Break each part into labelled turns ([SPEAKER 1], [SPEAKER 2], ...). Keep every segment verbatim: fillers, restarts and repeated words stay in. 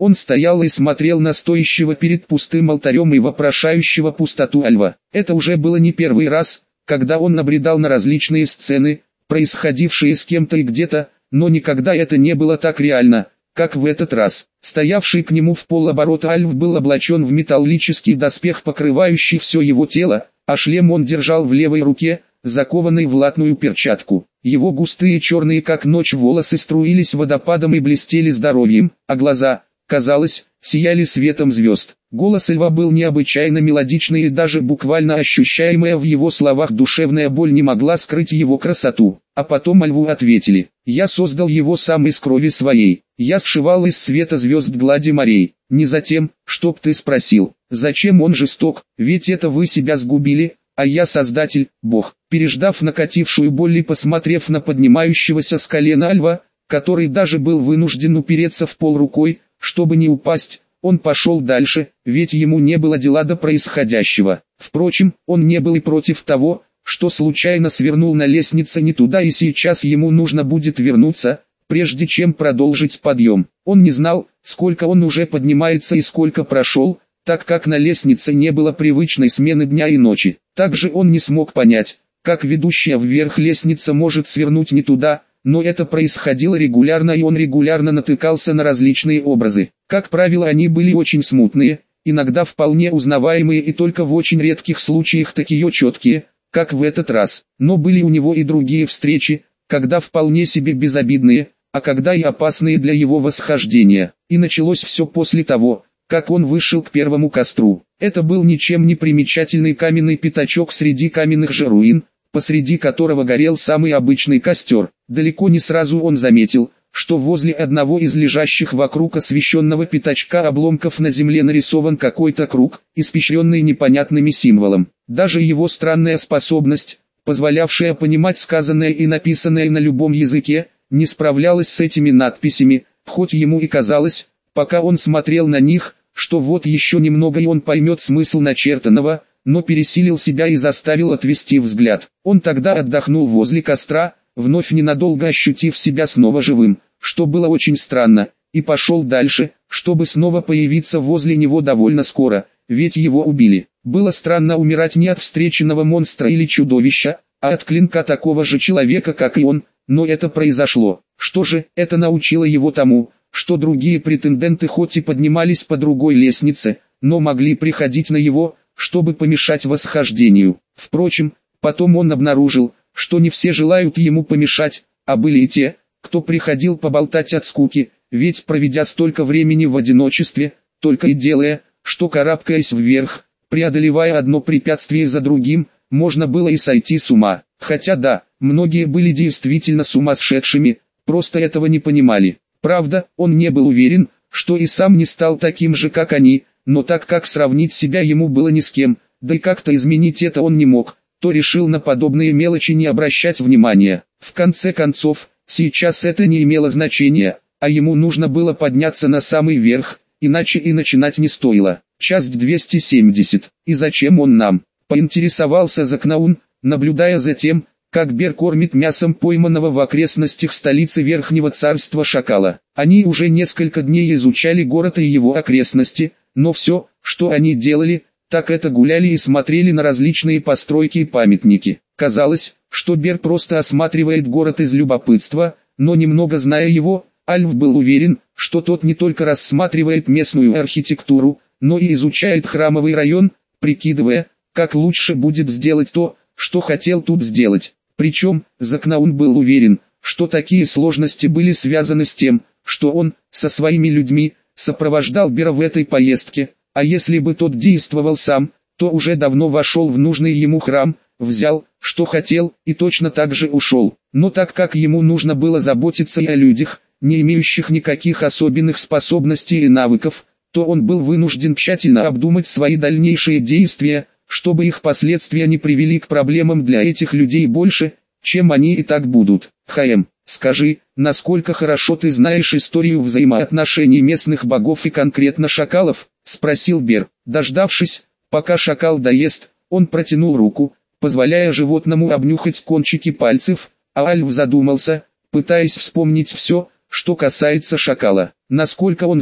[SPEAKER 1] Он стоял и смотрел на стоящего перед пустым алтарем и вопрошающего пустоту Альва. Это уже было не первый раз, когда он набредал на различные сцены, происходившие с кем-то и где-то, но никогда это не было так реально, как в этот раз. Стоявший к нему в полоборота Альв был облачен в металлический доспех, покрывающий все его тело, а шлем он держал в левой руке, закованный в латную перчатку. Его густые черные как ночь волосы струились водопадом и блестели здоровьем, а глаза, казалось, сияли светом звезд. Голос Льва был необычайно мелодичный, и даже буквально ощущаемая в его словах душевная боль не могла скрыть его красоту. А потом Льву ответили: «Я создал его сам из крови своей, я сшивал из света звезд глади морей, не затем, чтоб ты спросил, зачем он жесток, ведь это вы себя сгубили, а я Создатель, Бог». Переждав накатившую боль и посмотрев на поднимающегося с колена Льва, который даже был вынужден упереться в пол рукой, чтобы не упасть, он пошел дальше, ведь ему не было дела до происходящего. Впрочем, он не был и против того, что случайно свернул на лестнице не туда, и сейчас ему нужно будет вернуться, прежде чем продолжить подъем. Он не знал, сколько он уже поднимается и сколько прошел, так как на лестнице не было привычной смены дня и ночи. Также он не смог понять, как ведущая вверх лестница может свернуть не туда, но это происходило регулярно, и он регулярно натыкался на различные образы. Как правило, они были очень смутные, иногда вполне узнаваемые и только в очень редких случаях такие четкие, как в этот раз. Но были у него и другие встречи, когда вполне себе безобидные, а когда и опасные для его восхождения. И началось все после того, как он вышел к первому костру. Это был ничем не примечательный каменный пятачок среди каменных же руин, посреди которого горел самый обычный костер. Далеко не сразу он заметил, что возле одного из лежащих вокруг освещенного пятачка обломков на земле нарисован какой-то круг, испещренный непонятными символом. Даже его странная способность, позволявшая понимать сказанное и написанное на любом языке, не справлялась с этими надписями, хоть ему и казалось, пока он смотрел на них, что вот еще немного и он поймет смысл начертанного, но пересилил себя и заставил отвести взгляд. Он тогда отдохнул возле костра, вновь ненадолго ощутив себя снова живым, что было очень странно, и пошел дальше, чтобы снова появиться возле него довольно скоро, ведь его убили. Было странно умирать не от встреченного монстра или чудовища, а от клинка такого же человека, как и он, но это произошло. Что же, это научило его тому, что другие претенденты хоть и поднимались по другой лестнице, но могли приходить на его, чтобы помешать восхождению. Впрочем, потом он обнаружил, что не все желают ему помешать, а были и те, кто приходил поболтать от скуки, ведь проведя столько времени в одиночестве, только и делая, что карабкаясь вверх, преодолевая одно препятствие за другим, можно было и сойти с ума. Хотя да, многие были действительно сумасшедшими, просто этого не понимали. Правда, он не был уверен, что и сам не стал таким же, как они, но так как сравнить себя ему было ни с кем, да и как-то изменить это он не мог, то решил на подобные мелочи не обращать внимания. В конце концов, сейчас это не имело значения, а ему нужно было подняться на самый верх, иначе и начинать не стоило. Часть двести семьдесят. И зачем он нам? Поинтересовался Закнаун, наблюдая за тем, как Бер кормит мясом пойманного в окрестностях столицы Верхнего Царства шакала. Они уже несколько дней изучали город и его окрестности, но все, что они делали, так это гуляли и смотрели на различные постройки и памятники. Казалось, что Бер просто осматривает город из любопытства, но немного зная его, Альв был уверен, что тот не только рассматривает местную архитектуру, но и изучает храмовый район, прикидывая, как лучше будет сделать то, что хотел тут сделать. Причем, Закнаун был уверен, что такие сложности были связаны с тем, что он, со своими людьми, сопровождал Бера в этой поездке, а если бы тот действовал сам, то уже давно вошел в нужный ему храм, взял, что хотел, и точно так же ушел. Но так как ему нужно было заботиться и о людях, не имеющих никаких особенных способностей и навыков, то он был вынужден тщательно обдумать свои дальнейшие действия, чтобы их последствия не привели к проблемам для этих людей больше, чем они и так будут. Хаэм, скажи, насколько хорошо ты знаешь историю взаимоотношений местных богов и конкретно шакалов? Спросил Бер. Дождавшись, пока шакал доест, он протянул руку, позволяя животному обнюхать кончики пальцев, а Альв задумался, пытаясь вспомнить все, что касается шакала. Насколько он знал,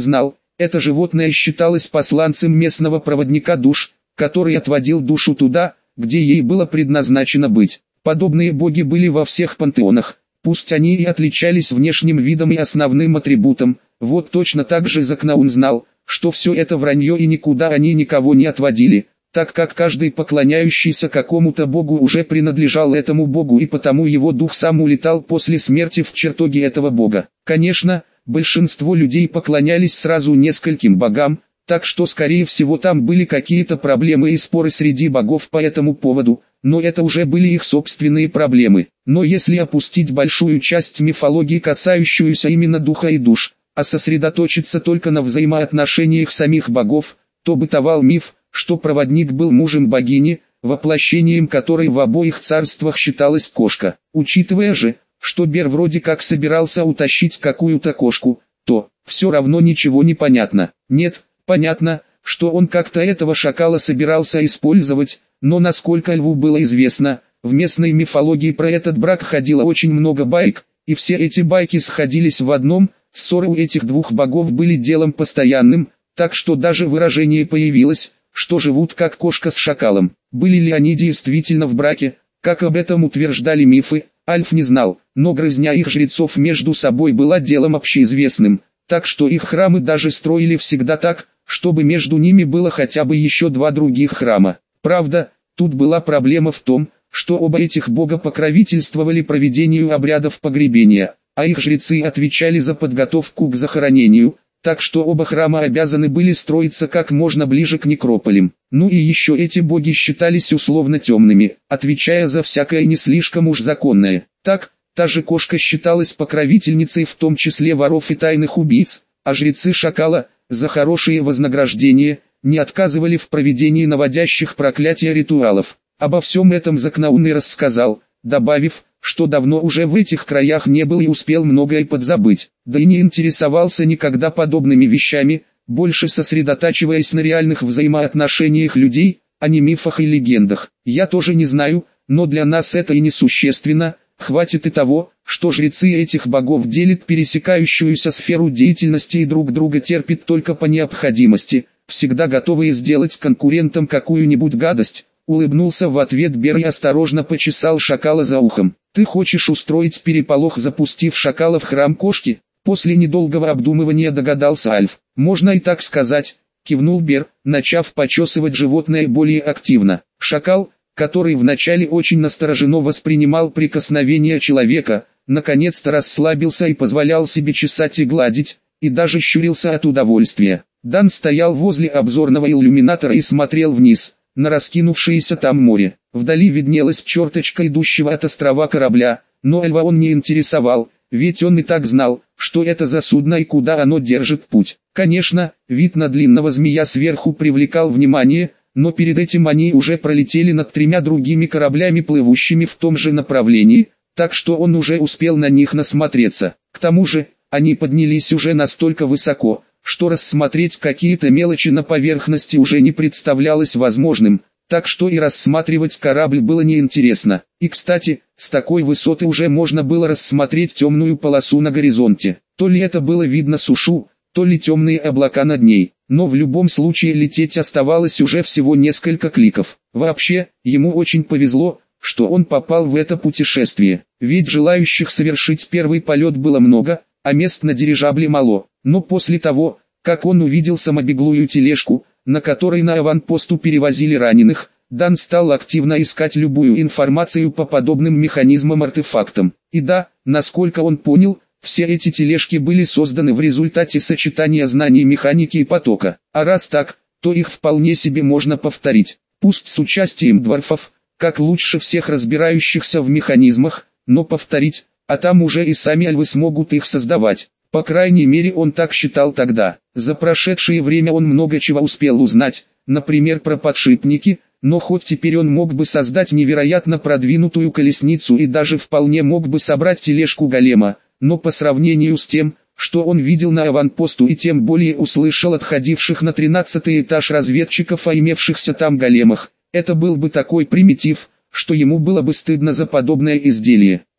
[SPEAKER 1] Это животное считалось посланцем местного проводника душ, который отводил душу туда, где ей было предназначено быть. Подобные боги были во всех пантеонах, пусть они и отличались внешним видом и основным атрибутом. Вот точно так же Закнаун знал, что все это вранье и никуда они никого не отводили, так как каждый поклоняющийся какому-то богу уже принадлежал этому богу и потому его дух сам улетал после смерти в чертоги этого бога. Конечно, большинство людей поклонялись сразу нескольким богам, так что скорее всего там были какие-то проблемы и споры среди богов по этому поводу, но это уже были их собственные проблемы. Но если опустить большую часть мифологии, касающуюся именно духа и душ, а сосредоточиться только на взаимоотношениях самих богов, то бытовал миф, что проводник был мужем богини, воплощением которой в обоих царствах считалась кошка. Учитывая же, что Бер вроде как собирался утащить какую-то кошку, то все равно ничего не понятно. Нет, понятно, что он как-то этого шакала собирался использовать, но насколько Льву было известно, в местной мифологии про этот брак ходило очень много байк, и все эти байки сходились в одном: ссоры у этих двух богов были делом постоянным, так что даже выражение появилось, что живут как кошка с шакалом. Были ли они действительно в браке, как об этом утверждали мифы, Альф не знал, но грызня их жрецов между собой была делом общеизвестным, так что их храмы даже строили всегда так, чтобы между ними было хотя бы еще два других храма. Правда, тут была проблема в том, что оба этих бога покровительствовали проведению обрядов погребения, а их жрецы отвечали за подготовку к захоронению, так что оба храма обязаны были строиться как можно ближе к некрополям. Ну и еще эти боги считались условно темными, отвечая за всякое не слишком уж законное. Так, та же кошка считалась покровительницей в том числе воров и тайных убийц, а жрецы шакала, за хорошие вознаграждения, не отказывали в проведении наводящих проклятия ритуалов. Обо всем этом Закнаун и рассказал, добавив, что давно уже в этих краях не был и успел многое подзабыть, да и не интересовался никогда подобными вещами, больше сосредотачиваясь на реальных взаимоотношениях людей, а не мифах и легендах. Я тоже не знаю, но для нас это и не существенно, хватит и того, что жрецы этих богов делят пересекающуюся сферу деятельности и друг друга терпят только по необходимости, всегда готовые сделать конкурентам какую-нибудь гадость. Улыбнулся в ответ Бер и осторожно почесал шакала за ухом. «Ты хочешь устроить переполох, запустив шакала в храм кошки?» После недолгого обдумывания догадался Альф. «Можно и так сказать», — кивнул Бер, начав почесывать животное более активно. Шакал, который вначале очень настороженно воспринимал прикосновение человека, наконец-то расслабился и позволял себе чесать и гладить, и даже щурился от удовольствия. Дан стоял возле обзорного иллюминатора и смотрел вниз, на раскинувшееся там море. Вдали виднелась черточка идущего от острова корабля, но Эльва он не интересовал, ведь он и так знал, что это за судно и куда оно держит путь. Конечно, вид на длинного змея сверху привлекал внимание, но перед этим они уже пролетели над тремя другими кораблями, плывущими в том же направлении, так что он уже успел на них насмотреться. К тому же, они поднялись уже настолько высоко, что рассмотреть какие-то мелочи на поверхности уже не представлялось возможным, так что и рассматривать корабль было неинтересно. И кстати, с такой высоты уже можно было рассмотреть темную полосу на горизонте. То ли это было видно сушу, то ли темные облака над ней, но в любом случае лететь оставалось уже всего несколько кликов. Вообще, ему очень повезло, что он попал в это путешествие, ведь желающих совершить первый полет было много, а мест на дирижабле мало. Но после того, как он увидел самобеглую тележку, на которой на аванпосту перевозили раненых, Дан стал активно искать любую информацию по подобным механизмам-артефактам. И да, насколько он понял, все эти тележки были созданы в результате сочетания знаний механики и потока. А раз так, то их вполне себе можно повторить. Пусть с участием дворфов, как лучше всех разбирающихся в механизмах, но повторить, а там уже и сами альвы смогут их создавать. По крайней мере он так считал тогда. За прошедшее время он много чего успел узнать, например про подшипники, но хоть теперь он мог бы создать невероятно продвинутую колесницу и даже вполне мог бы собрать тележку голема, но по сравнению с тем, что он видел на аванпосту и тем более услышал от ходивших на тринадцатый этаж разведчиков о имевшихся там големах, это был бы такой примитив, что ему было бы стыдно за подобное изделие.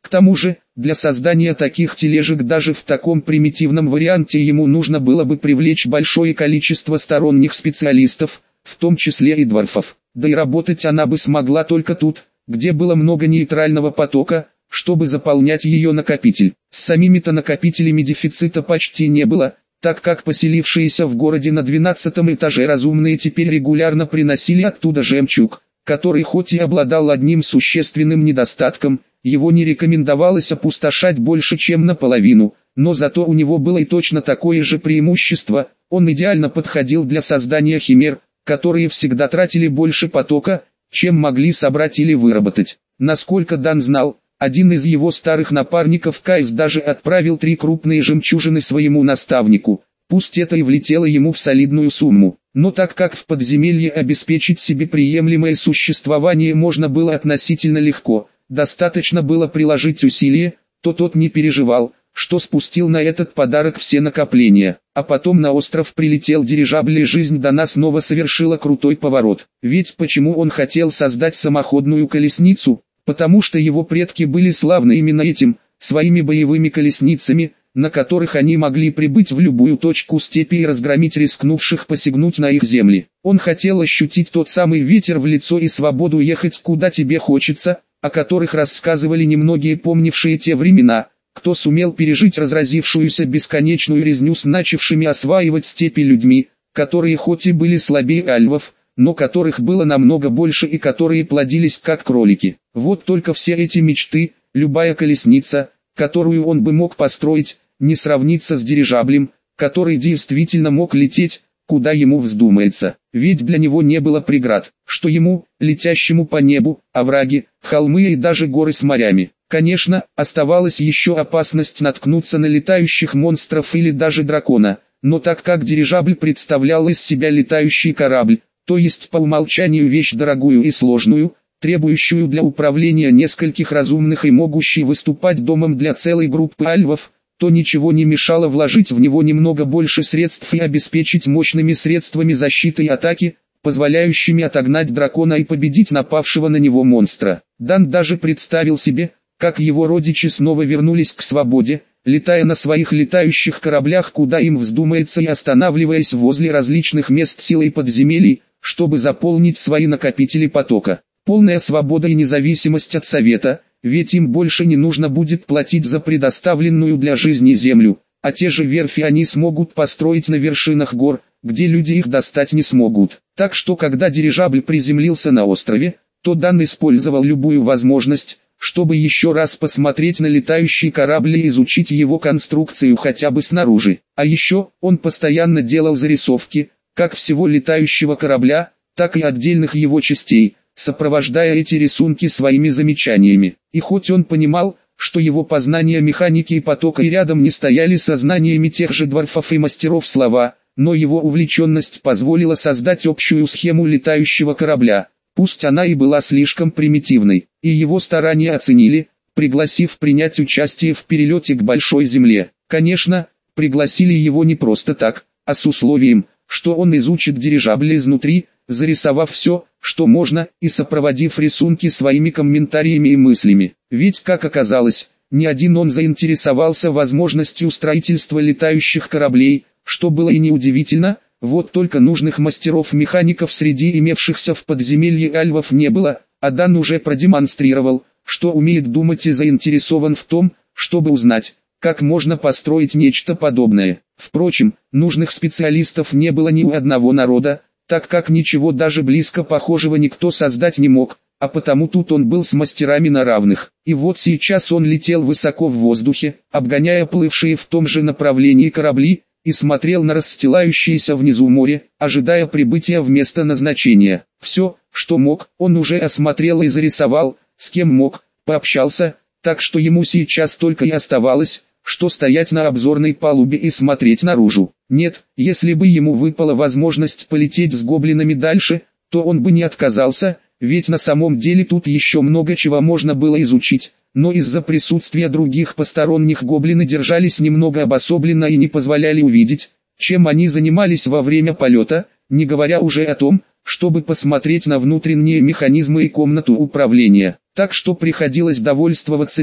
[SPEAKER 1] К тому же, для создания таких тележек даже в таком примитивном варианте ему нужно было бы привлечь большое количество сторонних специалистов, в том числе и дворфов. Да и работать она бы смогла только тут, где было много нейтрального потока, чтобы заполнять ее накопитель. С самими-то накопителями дефицита почти не было, так как поселившиеся в городе на двенадцатом этаже разумные теперь регулярно приносили оттуда жемчуг, который хоть и обладал одним существенным недостатком, его не рекомендовалось опустошать больше чем наполовину, но зато у него было и точно такое же преимущество, он идеально подходил для создания химер, которые всегда тратили больше потока, чем могли собрать или выработать. Насколько Дан знал, один из его старых напарников Кайс даже отправил три крупные жемчужины своему наставнику, пусть это и влетело ему в солидную сумму. Но так как в подземелье обеспечить себе приемлемое существование можно было относительно легко, достаточно было приложить усилия, то тот не переживал, что спустил на этот подарок все накопления. А потом на остров прилетел дирижабль, и жизнь Дана снова совершила крутой поворот. Ведь почему он хотел создать самоходную колесницу? Потому что его предки были славны именно этим, своими боевыми колесницами, на которых они могли прибыть в любую точку степи и разгромить рискнувших посягнуть на их земли. Он хотел ощутить тот самый ветер в лицо и свободу ехать куда тебе хочется, о которых рассказывали немногие помнившие те времена, кто сумел пережить разразившуюся бесконечную резню с начавшими осваивать степи людьми, которые хоть и были слабее альвов, но которых было намного больше и которые плодились как кролики. Вот только все эти мечты, любая колесница, которую он бы мог построить, не сравнится с дирижаблем, который действительно мог лететь, куда ему вздумается. Ведь для него не было преград, что ему, летящему по небу, овраги, холмы и даже горы с морями. Конечно, оставалась еще опасность наткнуться на летающих монстров или даже дракона, но так как дирижабль представлял из себя летающий корабль, то есть по умолчанию вещь дорогую и сложную, требующую для управления нескольких разумных и могущей выступать домом для целой группы альвов, то ничего не мешало вложить в него немного больше средств и обеспечить мощными средствами защиты и атаки, позволяющими отогнать дракона и победить напавшего на него монстра. Дан даже представил себе, как его родичи снова вернулись к свободе, летая на своих летающих кораблях куда им вздумается и останавливаясь возле различных мест силы и подземелий, чтобы заполнить свои накопители потока. Полная свобода и независимость от совета, ведь им больше не нужно будет платить за предоставленную для жизни землю, а те же верфи они смогут построить на вершинах гор, где люди их достать не смогут. Так что когда дирижабль приземлился на острове, то Дан использовал любую возможность, чтобы еще раз посмотреть на летающий корабль и изучить его конструкцию хотя бы снаружи. А еще, он постоянно делал зарисовки, как всего летающего корабля, так и отдельных его частей, сопровождая эти рисунки своими замечаниями. И хоть он понимал, что его познания механики и потока и рядом не стояли со знаниями тех же дворфов и мастеров слова, но его увлеченность позволила создать общую схему летающего корабля, пусть она и была слишком примитивной, и его старания оценили, пригласив принять участие в перелете к Большой Земле. Конечно, пригласили его не просто так, а с условием, что он изучит дирижабль изнутри, зарисовав все, что можно, и сопроводив рисунки своими комментариями и мыслями. Ведь, как оказалось, не один он заинтересовался возможностью строительства летающих кораблей, что было и неудивительно, вот только нужных мастеров-механиков среди имевшихся в подземелье альвов не было, а Дан уже продемонстрировал, что умеет думать и заинтересован в том, чтобы узнать, как можно построить нечто подобное. Впрочем, нужных специалистов не было ни у одного народа, так как ничего даже близко похожего никто создать не мог, а потому тут он был с мастерами на равных. И вот сейчас он летел высоко в воздухе, обгоняя плывшие в том же направлении корабли, и смотрел на расстилающееся внизу море, ожидая прибытия в место назначения. Все, что мог, он уже осмотрел и зарисовал, с кем мог, пообщался, так что ему сейчас только и оставалось, что стоять на обзорной палубе и смотреть наружу. Нет, если бы ему выпала возможность полететь с гоблинами дальше, то он бы не отказался, ведь на самом деле тут еще много чего можно было изучить, но из-за присутствия других посторонних гоблины держались немного обособленно и не позволяли увидеть, чем они занимались во время полета, не говоря уже о том, чтобы посмотреть на внутренние механизмы и комнату управления. Так что приходилось довольствоваться тем,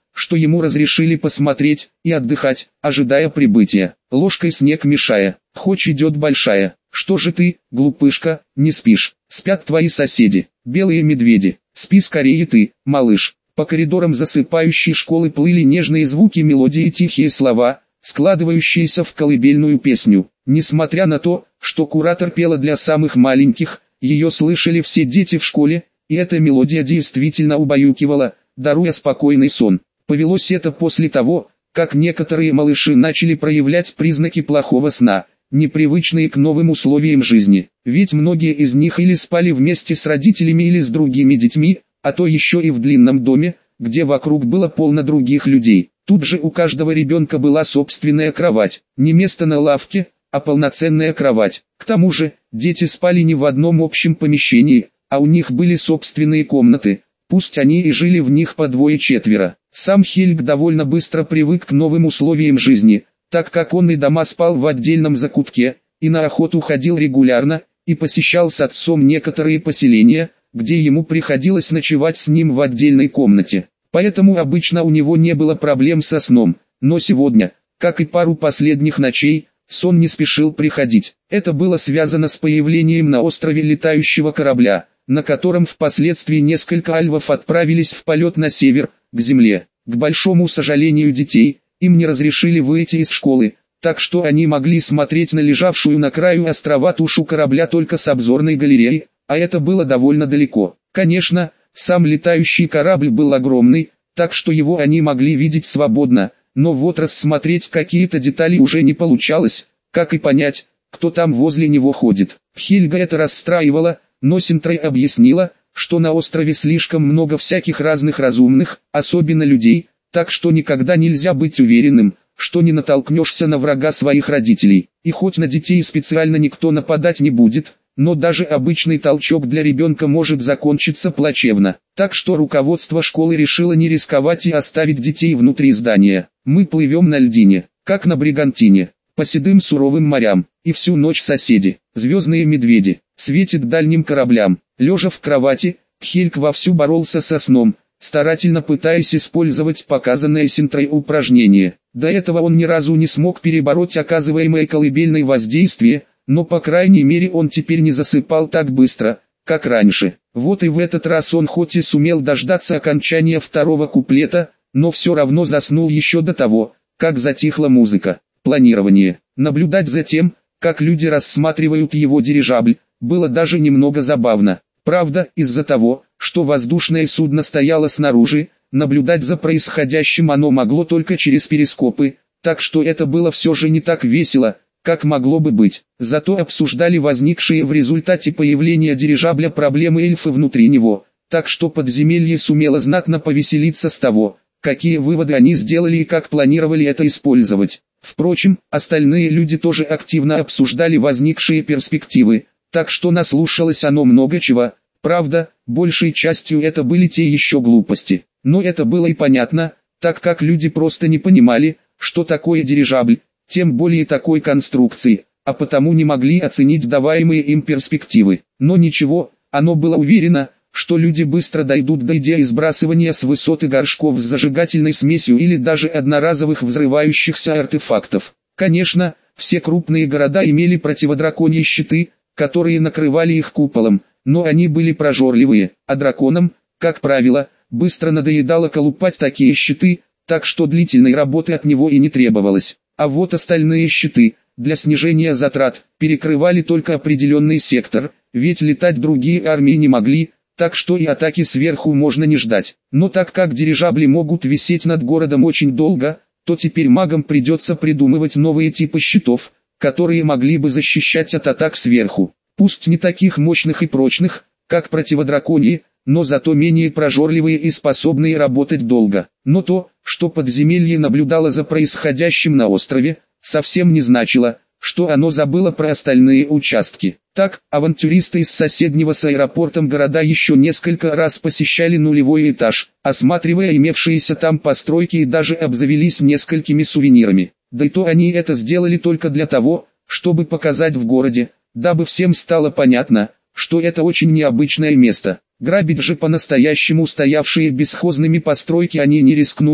[SPEAKER 1] что ему разрешили посмотреть и отдыхать, ожидая прибытия. Ложкой снег мешая, хоть идет большая. Что же ты, глупышка, не спишь? Спят твои соседи, белые медведи. Спи скорее ты, малыш. По коридорам засыпающей школы плыли нежные звуки мелодии и тихие слова, складывающиеся в колыбельную песню. Несмотря на то, что куратор пела для самых маленьких, ее слышали все дети в школе, и эта мелодия действительно убаюкивала, даруя спокойный сон. Повелось это после того, как некоторые малыши начали проявлять признаки плохого сна, непривычные к новым условиям жизни. Ведь многие из них или спали вместе с родителями или с другими детьми, а то еще и в длинном доме, где вокруг было полно других людей. Тут же у каждого ребенка была собственная кровать, не место на лавке, а полноценная кровать. К тому же, дети спали не в одном общем помещении, а у них были собственные комнаты, пусть они и жили в них по двое-четверо. Сам Хельг довольно быстро привык к новым условиям жизни, так как он и дома спал в отдельном закутке, и на охоту ходил регулярно, и посещал с отцом некоторые поселения, где ему приходилось ночевать с ним в отдельной комнате. Поэтому обычно у него не было проблем со сном, но сегодня, как и пару последних ночей, сон не спешил приходить. Это было связано с появлением на острове летающего корабля, на котором впоследствии несколько альвов отправились в полет на север, к земле. К большому сожалению детей, им не разрешили выйти из школы, так что они могли смотреть на лежавшую на краю острова тушу корабля только с обзорной галереи, а это было довольно далеко. Конечно, сам летающий корабль был огромный, так что его они могли видеть свободно, но вот рассмотреть какие-то детали уже не получалось, как и понять, кто там возле него ходит. Хельга это расстраивало, но Синтрей объяснила, что на острове слишком много всяких разных разумных, особенно людей, так что никогда нельзя быть уверенным, что не натолкнешься на врага своих родителей. И хоть на детей специально никто нападать не будет, но даже обычный толчок для ребенка может закончиться плачевно. Так что руководство школы решило не рисковать и оставить детей внутри здания. Мы плывем на льдине, как на Бригантине, по седым суровым морям, и всю ночь соседи, звездные медведи, светят дальним кораблям. Лежа в кровати, Хельг вовсю боролся со сном, старательно пытаясь использовать показанное Синтрой упражнение. До этого он ни разу не смог перебороть оказываемое колыбельное воздействие, но по крайней мере он теперь не засыпал так быстро, как раньше. Вот и в этот раз он хоть и сумел дождаться окончания второго куплета, но все равно заснул еще до того, как затихла музыка. Планирование. Наблюдать за тем, как люди рассматривают его дирижабль, было даже немного забавно. Правда, из-за того, что воздушное судно стояло снаружи, наблюдать за происходящим оно могло только через перископы, так что это было все же не так весело, как могло бы быть. Зато обсуждали возникшие в результате появления дирижабля проблемы эльфы внутри него, так что подземелье сумело знатно повеселиться с того, какие выводы они сделали и как планировали это использовать. Впрочем, остальные люди тоже активно обсуждали возникшие перспективы, так что наслушалось оно много чего. Правда, большей частью это были те еще глупости. Но это было и понятно, так как люди просто не понимали, что такое дирижабль, тем более такой конструкции, а потому не могли оценить даваемые им перспективы. Но ничего, оно было уверено, что люди быстро дойдут до идеи сбрасывания с высоты горшков с зажигательной смесью или даже одноразовых взрывающихся артефактов. Конечно, все крупные города имели противодраконьи щиты, которые накрывали их куполом, но они были прожорливые, а драконам, как правило, быстро надоедало колупать такие щиты, так что длительной работы от него и не требовалось. А вот остальные щиты, для снижения затрат, перекрывали только определенный сектор, ведь летать другие армии не могли, так что и атаки сверху можно не ждать. Но так как дирижабли могут висеть над городом очень долго, то теперь магам придется придумывать новые типы щитов, которые могли бы защищать от атак сверху. Пусть не таких мощных и прочных, как противодраконьи, но зато менее прожорливые и способные работать долго. Но то, что подземелье наблюдало за происходящим на острове, совсем не значило, что оно забыло про остальные участки. Так, авантюристы из соседнего с аэропортом города еще несколько раз посещали нулевой этаж, осматривая имевшиеся там постройки и даже обзавелись несколькими сувенирами. Да и то они это сделали только для того, чтобы показать в городе, дабы всем стало понятно, что это очень необычное место. Грабить же по-настоящему стоявшие бесхозными постройки они не рискнули,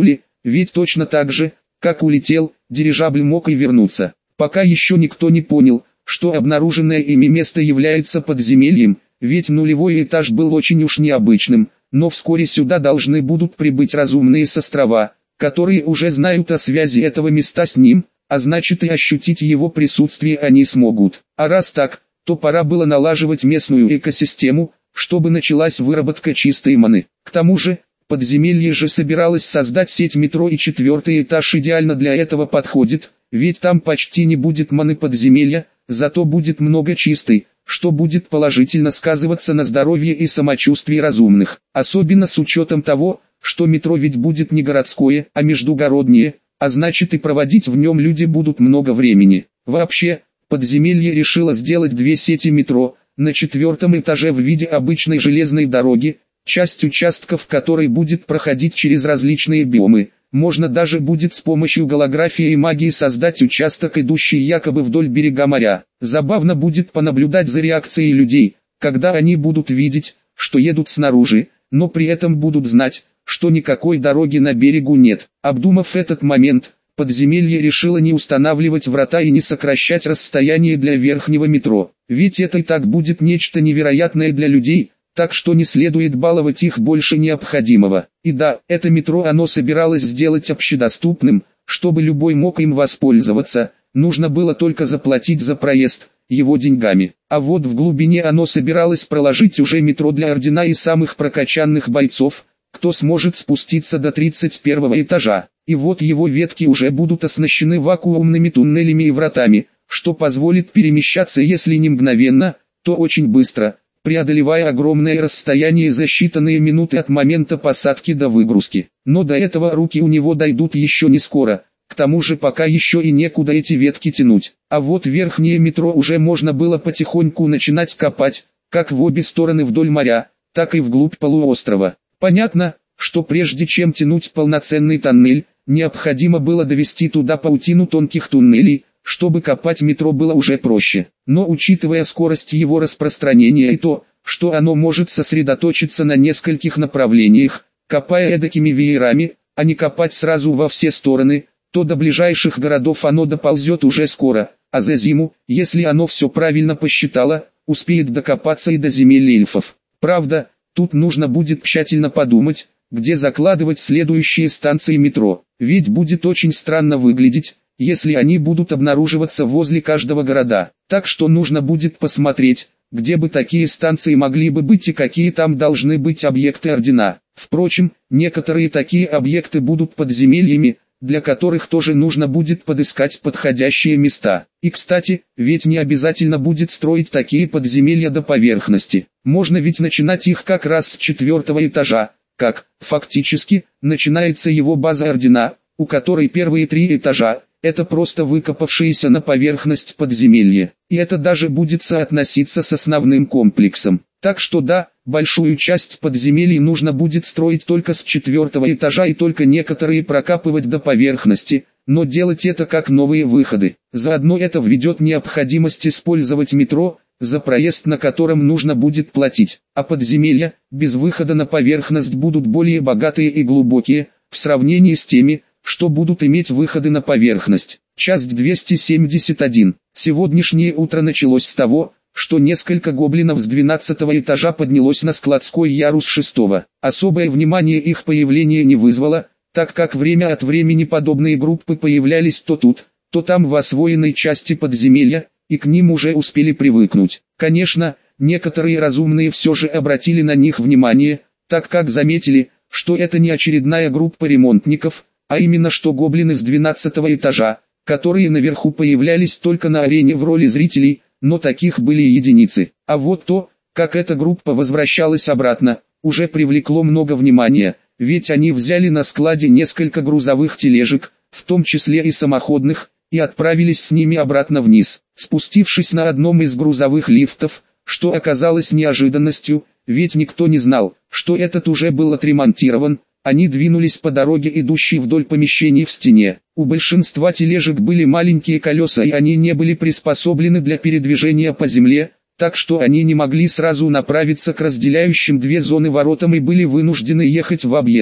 [SPEAKER 1] ведь точно так же, как улетел, дирижабль мог и вернуться. Пока еще никто не понял, что обнаруженное ими место является подземельем, ведь нулевой этаж был очень уж необычным, но вскоре сюда должны будут прибыть разумные с острова, которые уже знают о связи этого места с ним, а значит и ощутить его присутствие они смогут. А раз так, то пора было налаживать местную экосистему, чтобы началась выработка чистой маны. К тому же, подземелье же собиралось создать сеть метро, и четвертый этаж идеально для этого подходит, ведь там почти не будет маны подземелья, зато будет много чистой, что будет положительно сказываться на здоровье и самочувствии разумных. Особенно с учетом того, что метро ведь будет не городское, а междугороднее, а значит и проводить в нем люди будут много времени. Вообще, подземелье решило сделать две сети метро, на четвертом этаже в виде обычной железной дороги, часть участков которой будет проходить через различные биомы. Можно даже будет с помощью голографии и магии создать участок, идущий якобы вдоль берега моря. Забавно будет понаблюдать за реакцией людей, когда они будут видеть, что едут снаружи, но при этом будут знать, что никакой дороги на берегу нет. Обдумав этот момент, подземелье решило не устанавливать врата и не сокращать расстояние для верхнего метро, ведь это и так будет нечто невероятное для людей, так что не следует баловать их больше необходимого. И да, это метро оно собиралось сделать общедоступным, чтобы любой мог им воспользоваться, нужно было только заплатить за проезд, его деньгами. А вот в глубине оно собиралось проложить уже метро для ордена и самых прокачанных бойцов, кто сможет спуститься до тридцать первого этажа. И вот его ветки уже будут оснащены вакуумными туннелями и вратами, что позволит перемещаться если не мгновенно, то очень быстро, преодолевая огромное расстояние за считанные минуты от момента посадки до выгрузки. Но до этого руки у него дойдут еще не скоро, к тому же пока еще и некуда эти ветки тянуть. А вот верхнее метро уже можно было потихоньку начинать копать, как в обе стороны вдоль моря, так и вглубь полуострова. Понятно, что прежде чем тянуть полноценный тоннель, необходимо было довести туда паутину тонких туннелей, чтобы копать метро было уже проще. Но учитывая скорость его распространения и то, что оно может сосредоточиться на нескольких направлениях, копая эдакими веерами, а не копать сразу во все стороны, то до ближайших городов оно доползет уже скоро, а за зиму, если оно все правильно посчитало, успеет докопаться и до земель эльфов. Правда, тут нужно будет тщательно подумать, где закладывать следующие станции метро, ведь будет очень странно выглядеть, если они будут обнаруживаться возле каждого города. Так что нужно будет посмотреть, где бы такие станции могли бы быть и какие там должны быть объекты ордена. Впрочем, некоторые такие объекты будут подземельями, для которых тоже нужно будет подыскать подходящие места. И кстати, ведь не обязательно будет строить такие подземелья до поверхности. Можно ведь начинать их как раз с четвертого этажа, как, фактически, начинается его база ордена, у которой первые три этажа – это просто выкопавшиеся на поверхность подземелья. И это даже будет соотноситься с основным комплексом. Так что да, большую часть подземелий нужно будет строить только с четвертого этажа и только некоторые прокапывать до поверхности, но делать это как новые выходы. Заодно это введет необходимость использовать метро, за проезд на котором нужно будет платить. А подземелья, без выхода на поверхность, будут более богатые и глубокие, в сравнении с теми, что будут иметь выходы на поверхность. Часть двести семьдесят один. Сегодняшнее утро началось с того, что несколько гоблинов с двенадцатого этажа поднялось на складской ярус шестого. Особое внимание их появление не вызвало, так как время от времени подобные группы появлялись то тут, то там в освоенной части подземелья, и к ним уже успели привыкнуть. Конечно, некоторые разумные все же обратили на них внимание, так как заметили, что это не очередная группа ремонтников, а именно что гоблины с двенадцатого этажа, которые наверху появлялись только на арене в роли зрителей, но таких были единицы. А вот то, как эта группа возвращалась обратно, уже привлекло много внимания, ведь они взяли на складе несколько грузовых тележек, в том числе и самоходных, и отправились с ними обратно вниз. Спустившись на одном из грузовых лифтов, что оказалось неожиданностью, ведь никто не знал, что этот уже был отремонтирован, они двинулись по дороге, идущей вдоль помещений в стене. У большинства тележек были маленькие колеса, и они не были приспособлены для передвижения по земле, так что они не могли сразу направиться к разделяющим две зоны воротам и были вынуждены ехать в объезд.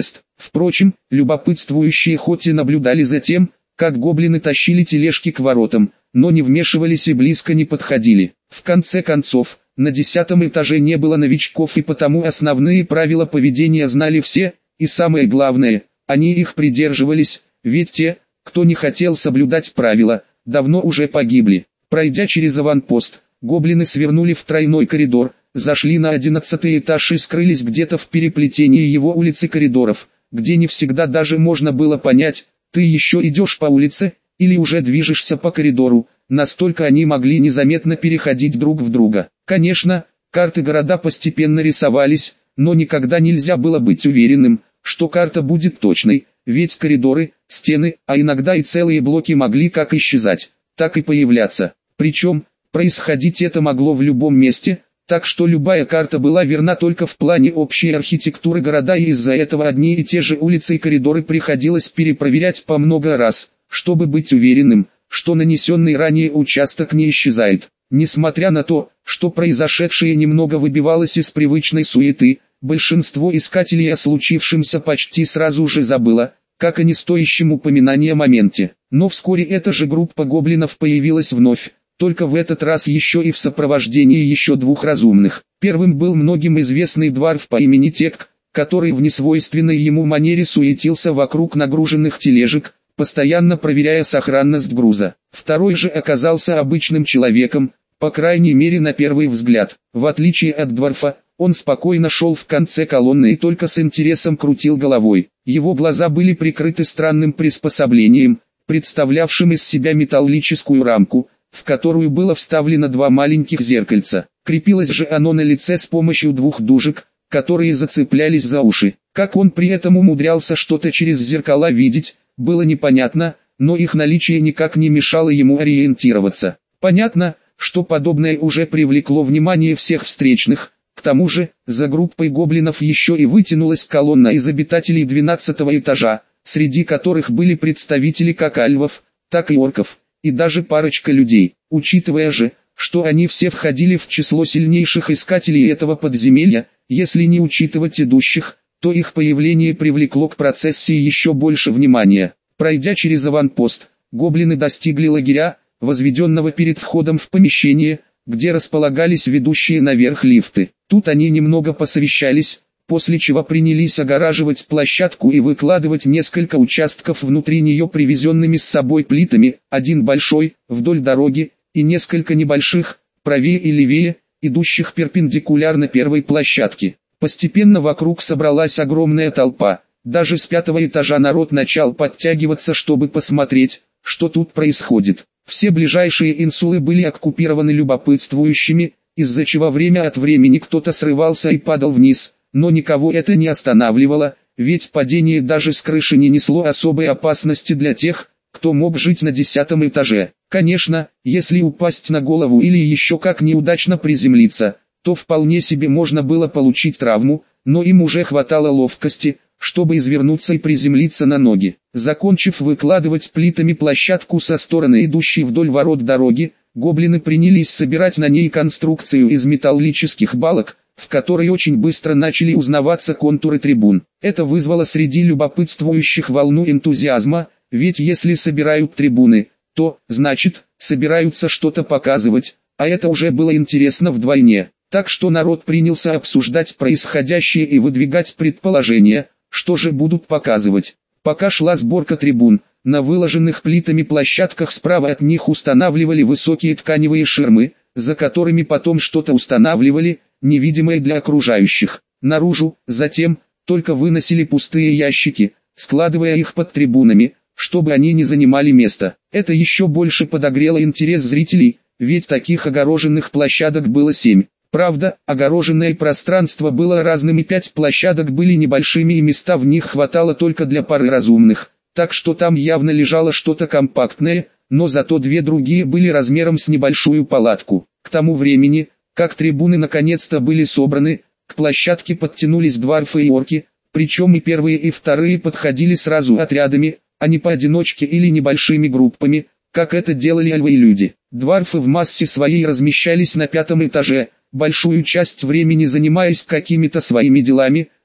[SPEAKER 1] Впрочем, любопытствующие хоть и наблюдали за тем, как гоблины тащили тележки к воротам, но не вмешивались и близко не подходили. В конце концов, на десятом этаже не было новичков, и потому основные правила поведения знали все, и самое главное, они их придерживались, ведь те, кто не хотел соблюдать правила, давно уже погибли. Пройдя через аванпост, гоблины свернули в тройной коридор, зашли на одиннадцатый этаж и скрылись где-то в переплетении его улиц и коридоров, где не всегда даже можно было понять, ты еще идешь по улице, или уже движешься по коридору, настолько они могли незаметно переходить друг в друга. Конечно, карты города постепенно рисовались, но никогда нельзя было быть уверенным, что карта будет точной, ведь коридоры, стены, а иногда и целые блоки могли как исчезать, так и появляться. Причем, происходить это могло в любом месте, так что любая карта была верна только в плане общей архитектуры города, и из-за этого одни и те же улицы и коридоры приходилось перепроверять по много раз, чтобы быть уверенным, что нанесенный ранее участок не исчезает. Несмотря на то, что произошедшее немного выбивалось из привычной суеты, большинство искателей о случившемся почти сразу же забыло, как о нестоящем упоминания моменте. Но вскоре эта же группа гоблинов появилась вновь, только в этот раз еще и в сопровождении еще двух разумных. Первым был многим известный дварф по имени Тек, который в несвойственной ему манере суетился вокруг нагруженных тележек, постоянно проверяя сохранность груза. Второй же оказался обычным человеком, по крайней мере на первый взгляд. В отличие от дварфа, он спокойно шел в конце колонны и только с интересом крутил головой. Его глаза были прикрыты странным приспособлением, представлявшим из себя металлическую рамку, в которую было вставлено два маленьких зеркальца. Крепилось же оно на лице с помощью двух дужек, которые зацеплялись за уши. Как он при этом умудрялся что-то через зеркала видеть, было непонятно, но их наличие никак не мешало ему ориентироваться. Понятно, что подобное уже привлекло внимание всех встречных. К тому же, за группой гоблинов еще и вытянулась колонна из обитателей двенадцатого этажа, среди которых были представители как альвов, так и орков, и даже парочка людей. Учитывая же, что они все входили в число сильнейших искателей этого подземелья, если не учитывать идущих, то их появление привлекло к процессии еще больше внимания. Пройдя через аванпост, гоблины достигли лагеря, возведенного перед входом в помещение, где располагались ведущие наверх лифты. Тут они немного посовещались, после чего принялись огораживать площадку и выкладывать несколько участков внутри нее привезенными с собой плитами, один большой, вдоль дороги, и несколько небольших, правее и левее, идущих перпендикулярно первой площадке. Постепенно вокруг собралась огромная толпа, даже с пятого этажа народ начал подтягиваться, чтобы посмотреть, что тут происходит. Все ближайшие инсулы были оккупированы любопытствующими, из-за чего время от времени кто-то срывался и падал вниз, но никого это не останавливало, ведь падение даже с крыши не несло особой опасности для тех, кто мог жить на десятом этаже. Конечно, если упасть на голову или еще как неудачно приземлиться, то вполне себе можно было получить травму, но им уже хватало ловкости, чтобы извернуться и приземлиться на ноги. Закончив выкладывать плитами площадку со стороны идущей вдоль ворот дороги, гоблины принялись собирать на ней конструкцию из металлических балок, в которой очень быстро начали узнаваться контуры трибун. Это вызвало среди любопытствующих волну энтузиазма, ведь если собирают трибуны, то, значит, собираются что-то показывать, а это уже было интересно вдвойне. Так что народ принялся обсуждать происходящее и выдвигать предположения, что же будут показывать. Пока шла сборка трибун, на выложенных плитами площадках справа от них устанавливали высокие тканевые ширмы, за которыми потом что-то устанавливали, невидимое для окружающих. Наружу, затем, только выносили пустые ящики, складывая их под трибунами, чтобы они не занимали место. Это еще больше подогрело интерес зрителей, ведь таких огороженных площадок было семь. Правда, огороженное пространство было разным, и пять площадок были небольшими, и места в них хватало только для пары разумных, так что там явно лежало что-то компактное, но зато две другие были размером с небольшую палатку. К тому времени, как трибуны наконец-то были собраны, к площадке подтянулись дварфы и орки, причем и первые и вторые подходили сразу отрядами, а не поодиночке или небольшими группами, как это делали альвы и люди. Дварфы в массе своей размещались на пятом этаже, большую часть времени занимаясь какими-то своими делами,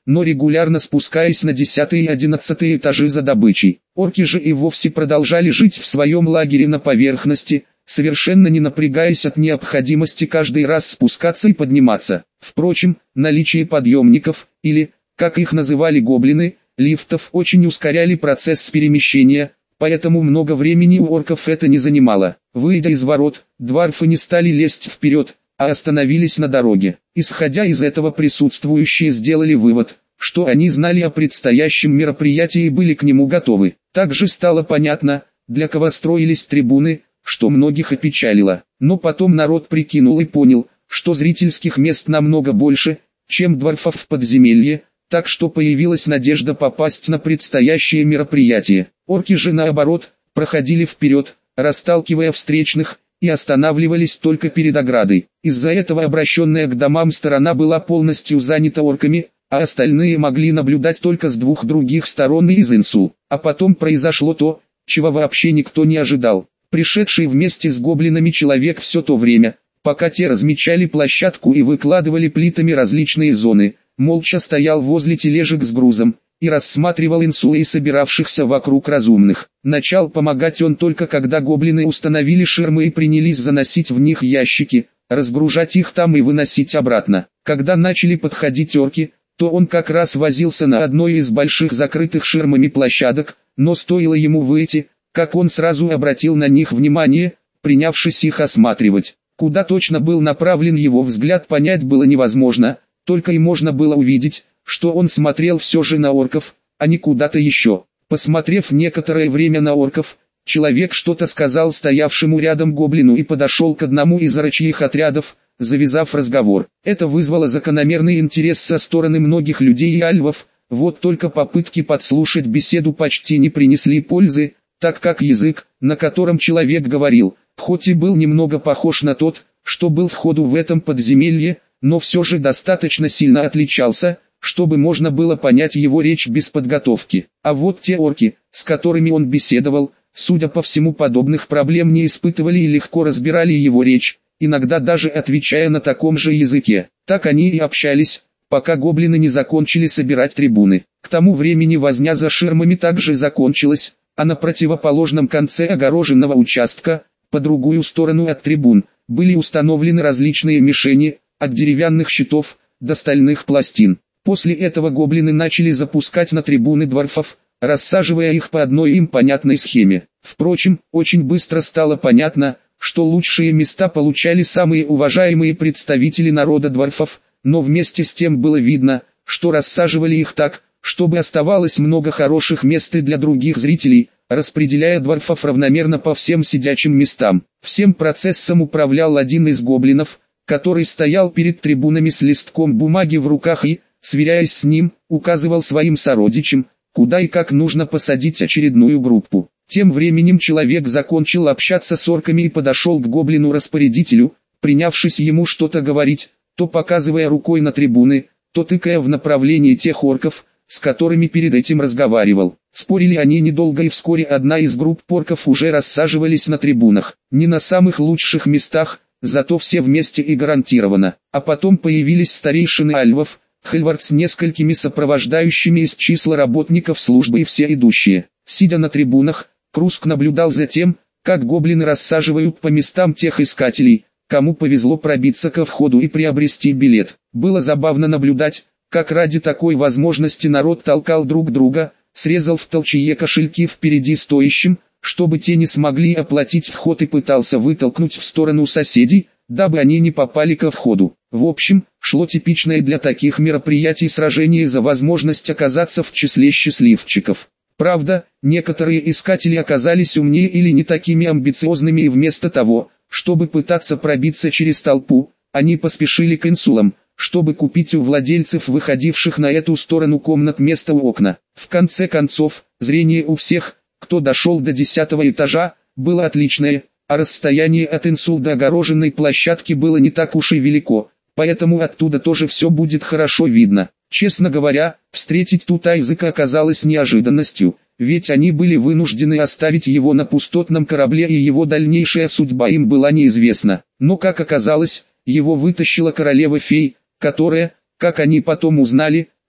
[SPEAKER 1] но регулярно спускаясь на десятый и одиннадцатый этажи за добычей. Орки же и вовсе продолжали жить в своем лагере на поверхности, совершенно не напрягаясь от необходимости каждый раз спускаться и подниматься. Впрочем, наличие подъемников, или, как их называли гоблины, лифтов, очень ускоряли процесс перемещения, поэтому много времени у орков это не занимало. Выйдя из ворот, дварфы не стали лезть вперед, а остановились на дороге. Исходя из этого, присутствующие сделали вывод, что они знали о предстоящем мероприятии и были к нему готовы. Также стало понятно, для кого строились трибуны, что многих опечалило. Но потом народ прикинул и понял, что зрительских мест намного больше, чем дварфов в подземелье, так что появилась надежда попасть на предстоящее мероприятие. Орки же наоборот, проходили вперед, расталкивая встречных, и останавливались только перед оградой. Из-за этого обращенная к домам сторона была полностью занята орками, а остальные могли наблюдать только с двух других сторон и из инсул. А потом произошло то, чего вообще никто не ожидал. Пришедший вместе с гоблинами человек все то время, пока те размечали площадку и выкладывали плитами различные зоны, молча стоял возле тележек с грузом и рассматривал инсулы и собиравшихся вокруг разумных. Начал помогать он только когда гоблины установили ширмы и принялись заносить в них ящики, разгружать их там и выносить обратно. Когда начали подходить орки, то он как раз возился на одной из больших закрытых ширмами площадок, но стоило ему выйти, как он сразу обратил на них внимание, принявшись их осматривать. Куда точно был направлен его взгляд, понять было невозможно, только и можно было увидеть, что он смотрел все же на орков, а не куда-то еще. Посмотрев некоторое время на орков, человек что-то сказал стоявшему рядом гоблину и подошел к одному из орочьих отрядов, завязав разговор. Это вызвало закономерный интерес со стороны многих людей и альвов, вот только попытки подслушать беседу почти не принесли пользы, так как язык, на котором человек говорил, хоть и был немного похож на тот, что был в ходу в этом подземелье, но все же достаточно сильно отличался, чтобы можно было понять его речь без подготовки. А вот те орки, с которыми он беседовал, судя по всему, подобных проблем не испытывали и легко разбирали его речь, иногда даже отвечая на таком же языке. Так они и общались, пока гоблины не закончили собирать трибуны. К тому времени возня за ширмами также закончилась, а на противоположном конце огороженного участка, по другую сторону от трибун, были установлены различные мишени, от деревянных щитов до стальных пластин. После этого гоблины начали запускать на трибуны дварфов, рассаживая их по одной им понятной схеме. Впрочем, очень быстро стало понятно, что лучшие места получали самые уважаемые представители народа дварфов, но вместе с тем было видно, что рассаживали их так, чтобы оставалось много хороших мест и для других зрителей, распределяя дварфов равномерно по всем сидячим местам. Всем процессом управлял один из гоблинов, который стоял перед трибунами с листком бумаги в руках и, сверяясь с ним, указывал своим сородичам, куда и как нужно посадить очередную группу. Тем временем человек закончил общаться с орками и подошел к гоблину-распорядителю, принявшись ему что-то говорить, то показывая рукой на трибуны, то тыкая в направлении тех орков, с которыми перед этим разговаривал. Спорили они недолго, и вскоре одна из групп орков уже рассаживались на трибунах. Не на самых лучших местах, зато все вместе и гарантированно. А потом появились старейшины альвов, Хельвард с несколькими сопровождающими из числа работников службы и все идущие. Сидя на трибунах, Круск наблюдал за тем, как гоблины рассаживают по местам тех искателей, кому повезло пробиться ко входу и приобрести билет. Было забавно наблюдать, как ради такой возможности народ толкал друг друга, срезал в толчее кошельки впереди стоящим, чтобы те не смогли оплатить вход, и пытался вытолкнуть в сторону соседей, дабы они не попали ко входу. В общем, шло типичное для таких мероприятий сражение за возможность оказаться в числе счастливчиков. Правда, некоторые искатели оказались умнее или не такими амбициозными, и вместо того, чтобы пытаться пробиться через толпу, они поспешили к инсулам, чтобы купить у владельцев выходивших на эту сторону комнат место у окна. В конце концов, зрение у всех, кто дошел до десятого этажа, было отличное, а расстояние от инсул до огороженной площадки было не так уж и велико, поэтому оттуда тоже все будет хорошо видно. Честно говоря, встретить тут Айзека оказалось неожиданностью, ведь они были вынуждены оставить его на пустотном корабле, и его дальнейшая судьба им была неизвестна. Но, как оказалось, его вытащила королева-фей, которая, как они потом узнали,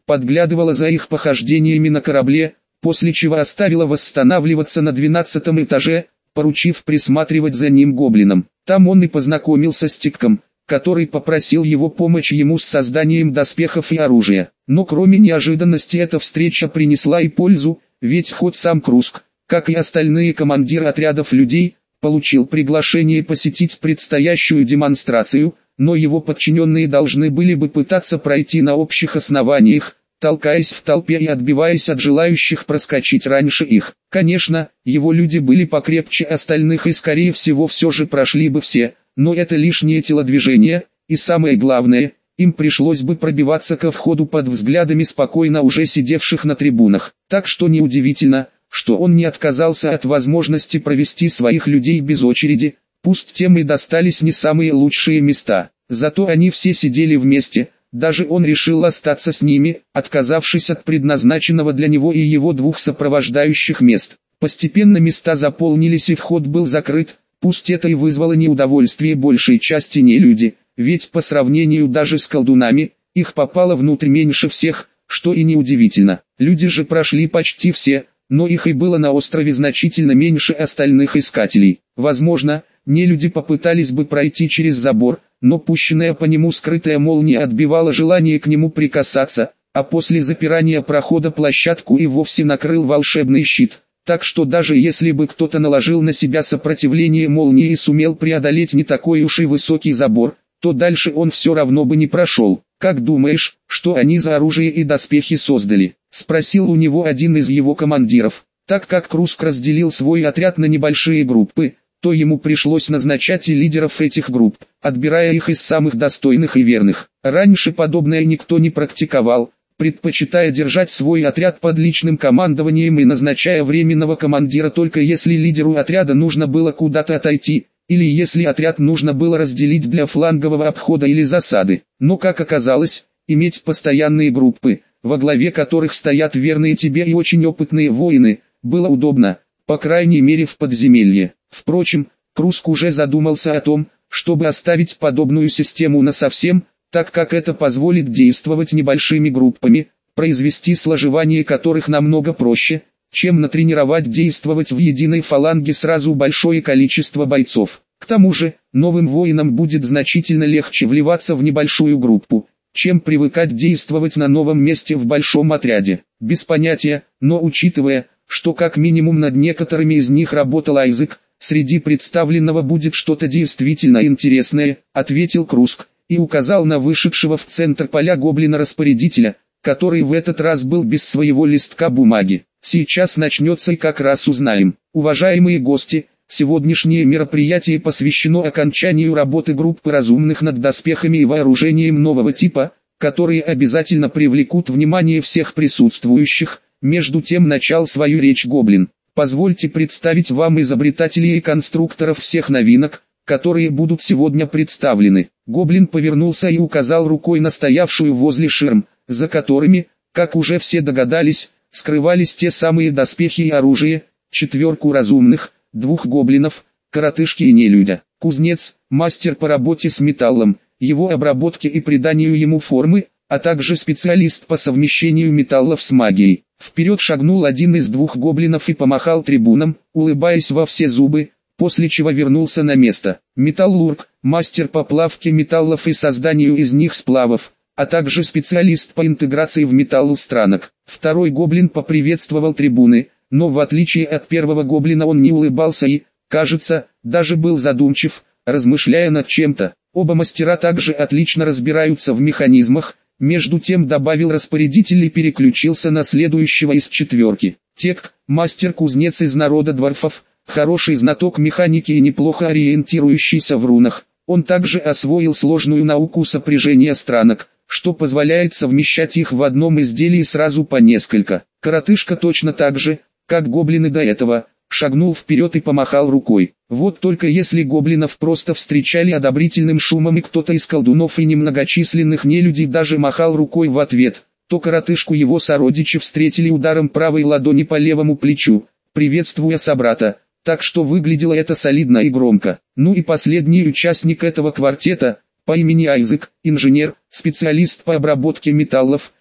[SPEAKER 1] подглядывала за их похождениями на корабле, после чего оставила восстанавливаться на двенадцатом этаже, поручив присматривать за ним гоблинам. Там он и познакомился с Тикком, который попросил его помочь ему с созданием доспехов и оружия. Но кроме неожиданности эта встреча принесла и пользу, ведь хоть сам Круск, как и остальные командиры отрядов людей, получил приглашение посетить предстоящую демонстрацию, но его подчиненные должны были бы пытаться пройти на общих основаниях, толкаясь в толпе и отбиваясь от желающих проскочить раньше их. Конечно, его люди были покрепче остальных и скорее всего все же прошли бы все, но это лишнее телодвижение, и самое главное, им пришлось бы пробиваться ко входу под взглядами спокойно уже сидевших на трибунах. Так что неудивительно, что он не отказался от возможности провести своих людей без очереди, пусть тем и достались не самые лучшие места. Зато они все сидели вместе. Даже он решил остаться с ними, отказавшись от предназначенного для него и его двух сопровождающих мест. Постепенно места заполнились и вход был закрыт, пусть это и вызвало неудовольствие большей части нелюди, ведь по сравнению даже с колдунами, их попало внутрь меньше всех, что и неудивительно. Люди же прошли почти все, но их и было на острове значительно меньше остальных искателей. Возможно, нелюди попытались бы пройти через забор, но пущенная по нему скрытая молния отбивала желание к нему прикасаться, а после запирания прохода площадку и вовсе накрыл волшебный щит. Так что даже если бы кто-то наложил на себя сопротивление молнии и сумел преодолеть не такой уж и высокий забор, то дальше он все равно бы не прошел. «Как думаешь, что они за оружие и доспехи создали?» — спросил у него один из его командиров. Так как Круск разделил свой отряд на небольшие группы, то ему пришлось назначать и лидеров этих групп, отбирая их из самых достойных и верных. Раньше подобное никто не практиковал, предпочитая держать свой отряд под личным командованием и назначая временного командира только если лидеру отряда нужно было куда-то отойти, или если отряд нужно было разделить для флангового обхода или засады. Но как оказалось, иметь постоянные группы, во главе которых стоят верные тебе и очень опытные воины, было удобно, по крайней мере в подземелье. Впрочем, Круск уже задумался о том, чтобы оставить подобную систему насовсем, так как это позволит действовать небольшими группами, произвести сложевание которых намного проще, чем натренировать действовать в единой фаланге сразу большое количество бойцов. К тому же, новым воинам будет значительно легче вливаться в небольшую группу, чем привыкать действовать на новом месте в большом отряде. Без понятия, но учитывая, что как минимум над некоторыми из них работал Айзек, среди представленного будет что-то действительно интересное, ответил Круск, и указал на вышедшего в центр поля гоблина-распорядителя, который в этот раз был без своего листка бумаги. Сейчас начнется и как раз узнаем. Уважаемые гости, сегодняшнее мероприятие посвящено окончанию работы группы разумных над доспехами и вооружением нового типа, которые обязательно привлекут внимание всех присутствующих. Между тем начал свою речь гоблин. Позвольте представить вам изобретателей и конструкторов всех новинок, которые будут сегодня представлены. Гоблин повернулся и указал рукой на стоявшую возле ширм, за которыми, как уже все догадались, скрывались те самые доспехи и оружие, четверку разумных, двух гоблинов, коротышки и нелюдя. Кузнец, мастер по работе с металлом, его обработке и приданию ему формы, а также специалист по совмещению металлов с магией. Вперед шагнул один из двух гоблинов и помахал трибунам, улыбаясь во все зубы, после чего вернулся на место. Металлург, мастер по плавке металлов и созданию из них сплавов, а также специалист по интеграции в металлостранок. Второй гоблин поприветствовал трибуны, но в отличие от первого гоблина он не улыбался и, кажется, даже был задумчив, размышляя над чем-то. Оба мастера также отлично разбираются в механизмах. Между тем добавил распорядитель и переключился на следующего из четверки. Тек, мастер-кузнец из народа дворфов, хороший знаток механики и неплохо ориентирующийся в рунах. Он также освоил сложную науку сопряжения странок, что позволяет совмещать их в одном изделии сразу по несколько. Коротышка точно так же, как гоблины до этого, шагнул вперед и помахал рукой. Вот только если гоблинов просто встречали одобрительным шумом и кто-то из колдунов и немногочисленных нелюдей даже махал рукой в ответ, то коротышку его сородичи встретили ударом правой ладони по левому плечу, приветствуя собрата, так что выглядело это солидно и громко. Ну и последний участник этого квартета, по имени Айзек, инженер, специалист по обработке металлов,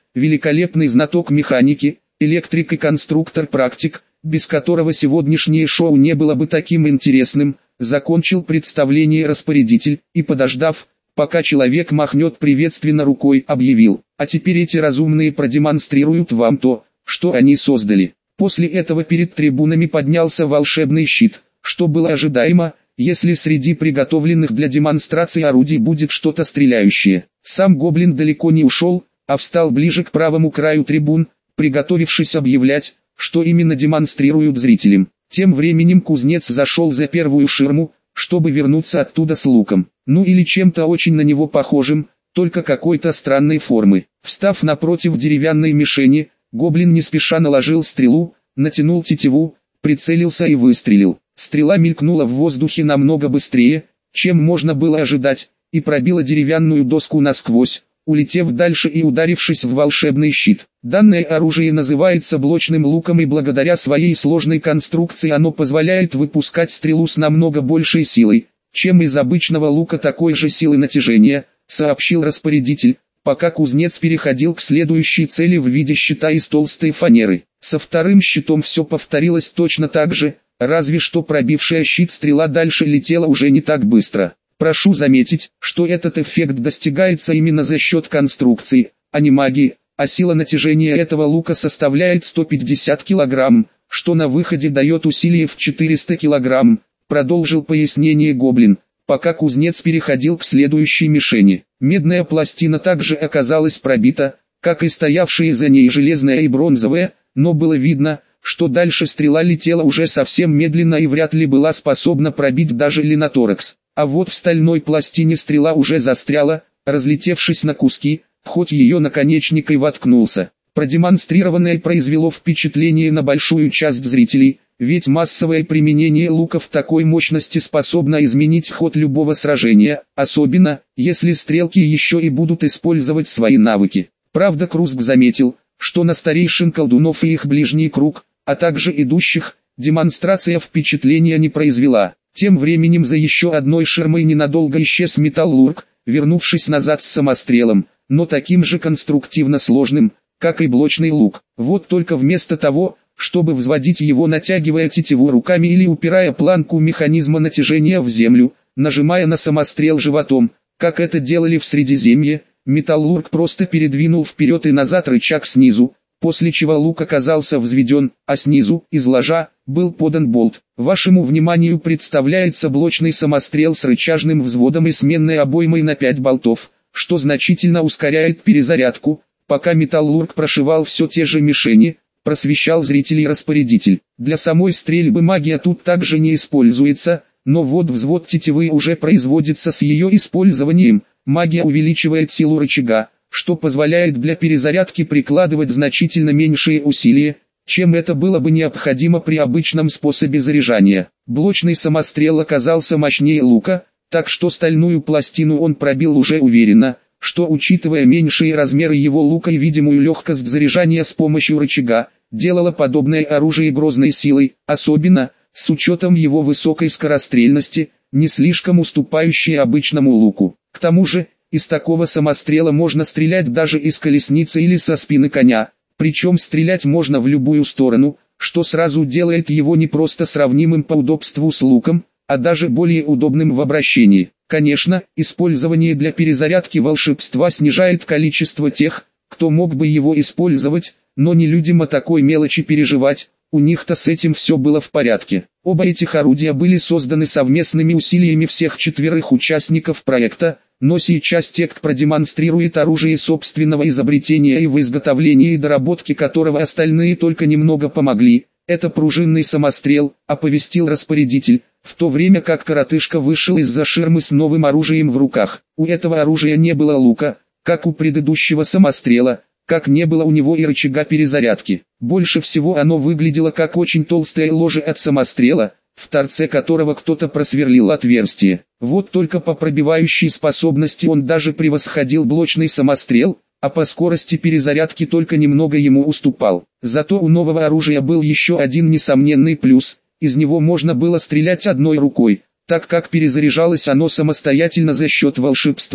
[SPEAKER 1] великолепный знаток механики, электрик и конструктор-практик, без которого сегодняшнее шоу не было бы таким интересным, закончил представление распорядитель и, подождав, пока человек махнет приветственно рукой, объявил: «А теперь эти разумные продемонстрируют вам то, что они создали». После этого перед трибунами поднялся волшебный щит, что было ожидаемо, если среди приготовленных для демонстрации орудий будет что-то стреляющее. Сам гоблин далеко не ушел, а встал ближе к правому краю трибун, приготовившись объявлять, что именно демонстрируют зрителям. Тем временем кузнец зашел за первую ширму, чтобы вернуться оттуда с луком, ну или чем-то очень на него похожим, только какой-то странной формы. Встав напротив деревянной мишени, гоблин не спеша наложил стрелу, натянул тетиву, прицелился и выстрелил. Стрела мелькнула в воздухе намного быстрее, чем можно было ожидать, и пробила деревянную доску насквозь, улетев дальше и ударившись в волшебный щит. Данное оружие называется блочным луком, и благодаря своей сложной конструкции оно позволяет выпускать стрелу с намного большей силой, чем из обычного лука такой же силы натяжения, сообщил распорядитель, пока кузнец переходил к следующей цели в виде щита из толстой фанеры. Со вторым щитом все повторилось точно так же, разве что пробившая щит стрела дальше летела уже не так быстро. Прошу заметить, что этот эффект достигается именно за счет конструкции, а не магии, а сила натяжения этого лука составляет сто пятьдесят килограмм, что на выходе дает усилие в четыреста килограмм, продолжил пояснение гоблин, пока кузнец переходил к следующей мишени. Медная пластина также оказалась пробита, как и стоявшие за ней железная и бронзовая, но было видно, что дальше стрела летела уже совсем медленно и вряд ли была способна пробить даже линоторекс. А вот в стальной пластине стрела уже застряла, разлетевшись на куски, хоть ее наконечник и воткнулся. Продемонстрированное произвело впечатление на большую часть зрителей, ведь массовое применение луков такой мощности способно изменить ход любого сражения, особенно, если стрелки еще и будут использовать свои навыки. Правда, Крузг заметил, что на старейшин колдунов и их ближний круг, а также идущих, демонстрация впечатления не произвела. Тем временем за еще одной ширмой ненадолго исчез Металлург, вернувшись назад с самострелом, но таким же конструктивно сложным, как и блочный лук. Вот только вместо того, чтобы взводить его, натягивая тетиву руками или упирая планку механизма натяжения в землю, нажимая на самострел животом, как это делали в Средиземье, Металлург просто передвинул вперед и назад рычаг снизу, после чего лук оказался взведен, а снизу, из ложа, был подан болт. Вашему вниманию представляется блочный самострел с рычажным взводом и сменной обоймой на пять болтов, что значительно ускоряет перезарядку, пока Металлург прошивал все те же мишени, просвещал зрителей распорядитель. Для самой стрельбы магия тут также не используется, но вот взвод тетивы уже производится с ее использованием. Магия увеличивает силу рычага, что позволяет для перезарядки прикладывать значительно меньшие усилия, чем это было бы необходимо при обычном способе заряжания. Блочный самострел оказался мощнее лука, так что стальную пластину он пробил уже уверенно, что, учитывая меньшие размеры его лука и видимую легкость заряжания с помощью рычага, делало подобное оружие грозной силой, особенно, с учетом его высокой скорострельности, не слишком уступающей обычному луку. К тому же, из такого самострела можно стрелять даже из колесницы или со спины коня, причем стрелять можно в любую сторону, что сразу делает его не просто сравнимым по удобству с луком, а даже более удобным в обращении. Конечно, использование для перезарядки волшебства снижает количество тех, кто мог бы его использовать, но не людям о такой мелочи переживать, у них-то с этим все было в порядке. Оба этих орудия были созданы совместными усилиями всех четверых участников проекта, но сейчас Тект продемонстрирует оружие собственного изобретения, и в изготовлении и доработке которого остальные только немного помогли. Это пружинный самострел, оповестил распорядитель, в то время как коротышка вышел из-за ширмы с новым оружием в руках. У этого оружия не было лука, как у предыдущего самострела, как не было у него и рычага перезарядки. Больше всего оно выглядело как очень толстое ложе от самострела, в торце которого кто-то просверлил отверстие. Вот только по пробивающей способности он даже превосходил блочный самострел, а по скорости перезарядки только немного ему уступал. Зато у нового оружия был еще один несомненный плюс: из него можно было стрелять одной рукой, так как перезаряжалось оно самостоятельно за счет волшебства.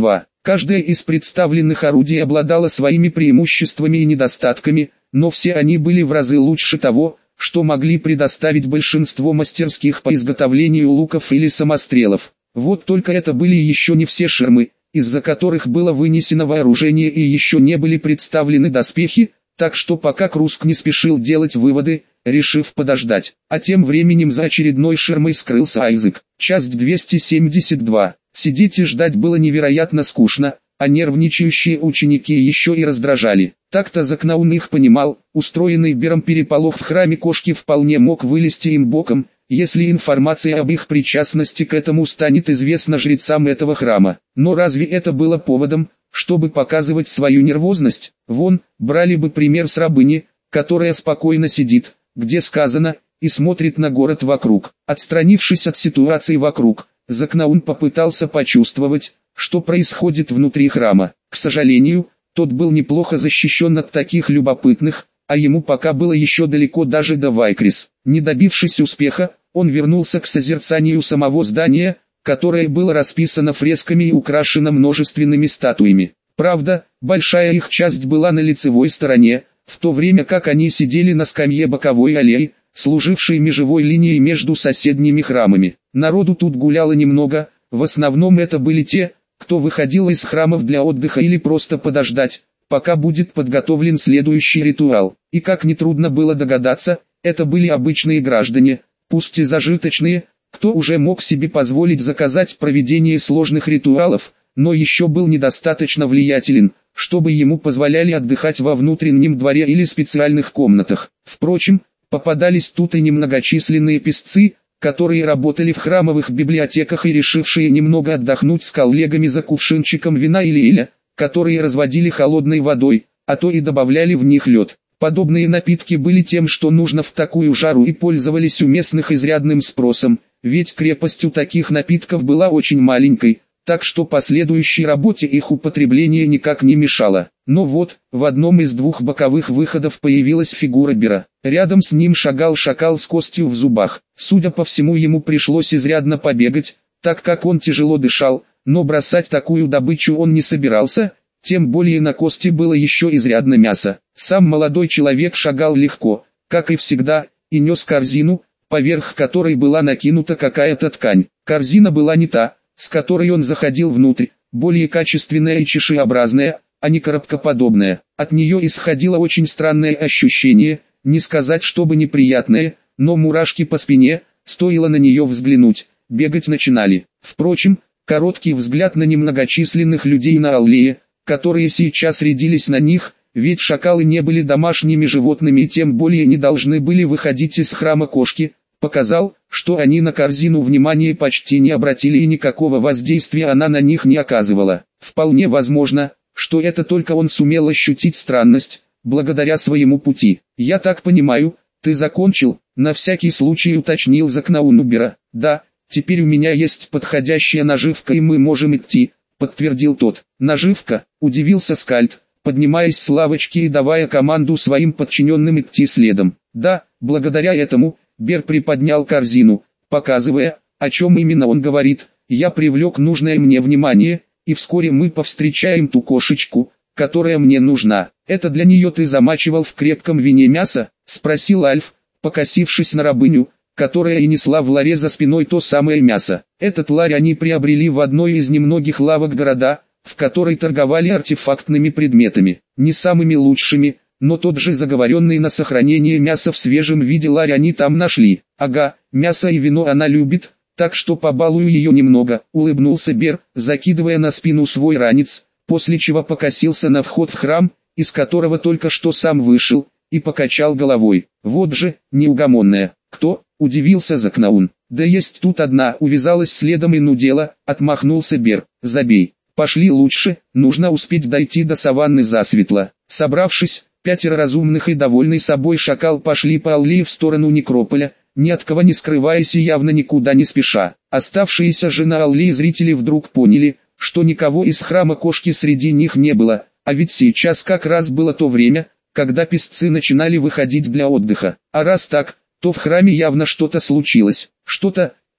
[SPEAKER 1] Каждое из представленных орудий обладало своими преимуществами и недостатками, но все они были в разы лучше того, что могли предоставить большинство мастерских по изготовлению луков или самострелов. Вот только это были еще не все ширмы, из-за которых было вынесено вооружение, и еще не были представлены доспехи, так что пока Круск не спешил делать выводы, решив подождать. А тем временем за очередной ширмой скрылся Айзек. Часть двести семьдесят два. Сидеть и ждать было невероятно скучно, а нервничающие ученики еще и раздражали. Так-то Закнаун их понимал, устроенный Бером переполох в храме кошки вполне мог вылезти им боком, если информация об их причастности к этому станет известна жрецам этого храма. Но разве это было поводом, чтобы показывать свою нервозность? Вон, брали бы пример с рабыни, которая спокойно сидит, где сказано, и смотрит на город вокруг. Отстранившись от ситуации вокруг, Закнаун попытался почувствовать, что происходит внутри храма. К сожалению, тот был неплохо защищен от таких любопытных, а ему пока было еще далеко даже до Вайкрис. Не добившись успеха, он вернулся к созерцанию самого здания, которое было расписано фресками и украшено множественными статуями. Правда, большая их часть была на лицевой стороне, в то время как они сидели на скамье боковой аллеи, служившей межевой линией между соседними храмами. Народу тут гуляло немного, в основном это были те, кто выходил из храмов для отдыха или просто подождать, пока будет подготовлен следующий ритуал. И как нетрудно было догадаться, это были обычные граждане, пусть и зажиточные, кто уже мог себе позволить заказать проведение сложных ритуалов, но еще был недостаточно влиятелен, чтобы ему позволяли отдыхать во внутреннем дворе или специальных комнатах. Впрочем, попадались тут и немногочисленные песцы, которые работали в храмовых библиотеках и решившие немного отдохнуть с коллегами за кувшинчиком вина или эля, которые разводили холодной водой, а то и добавляли в них лед. Подобные напитки были тем, что нужно в такую жару, и пользовались у местных изрядным спросом, ведь крепость у таких напитков была очень маленькой, так что последующей работе их употребление никак не мешало. Но вот, в одном из двух боковых выходов появилась фигура Бера. Рядом с ним шагал шакал с костью в зубах. Судя по всему, ему пришлось изрядно побегать, так как он тяжело дышал, но бросать такую добычу он не собирался, тем более на кости было еще изрядно мяса. Сам молодой человек шагал легко, как и всегда, и нес корзину, поверх которой была накинута какая-то ткань. Корзина была не та, с которой он заходил внутрь, более качественная и чешеобразная, а не коробкоподобная. От нее исходило очень странное ощущение, не сказать чтобы неприятное, но мурашки по спине, стоило на нее взглянуть, бегать начинали. Впрочем, короткий взгляд на немногочисленных людей на аллее, которые сейчас рядились на них, ведь шакалы не были домашними животными и тем более не должны были выходить из храма кошки, показал, что они на корзину внимания почти не обратили и никакого воздействия она на них не оказывала. Вполне возможно, что это только он сумел ощутить странность, благодаря своему пути. «Я так понимаю, ты закончил?» — на всякий случай уточнил Закнаун у Бера. «Да, теперь у меня есть подходящая наживка и мы можем идти», — подтвердил тот. «Наживка?» — удивился Скальд, поднимаясь с лавочки и давая команду своим подчиненным идти следом. «Да, благодаря этому...» Бер приподнял корзину, показывая, о чем именно он говорит. «Я привлек нужное мне внимание, и вскоре мы повстречаем ту кошечку, которая мне нужна». «Это для нее ты замачивал в крепком вине мясо?» — спросил Альф, покосившись на рабыню, которая и несла в ларе за спиной то самое мясо. Этот ларь они приобрели в одной из немногих лавок города, в которой торговали артефактными предметами. Не самыми лучшими, но тот же заговоренный на сохранение мяса в свежем виде ларь они там нашли. «Ага, мясо и вино она любит, так что побалую ее немного», — улыбнулся Бер, закидывая на спину свой ранец, после чего покосился на вход в храм, из которого только что сам вышел, и покачал головой. «Вот же, неугомонная». «Кто?» — удивился Закнаун. «Да есть тут одна», — увязалась следом и нудела, отмахнулся Бер. «Забей. Пошли лучше, нужно успеть дойти до саванны засветло». Собравшись, пятеро разумных и довольный собой шакал пошли по аллее в сторону некрополя, ни от кого не скрываясь и явно никуда не спеша. Оставшиеся же на аллее зрители вдруг поняли, что никого из храма кошки среди них не было, а ведь сейчас как раз было то время, когда песцы начинали выходить для отдыха. А раз так, то в храме явно что-то случилось, что-то,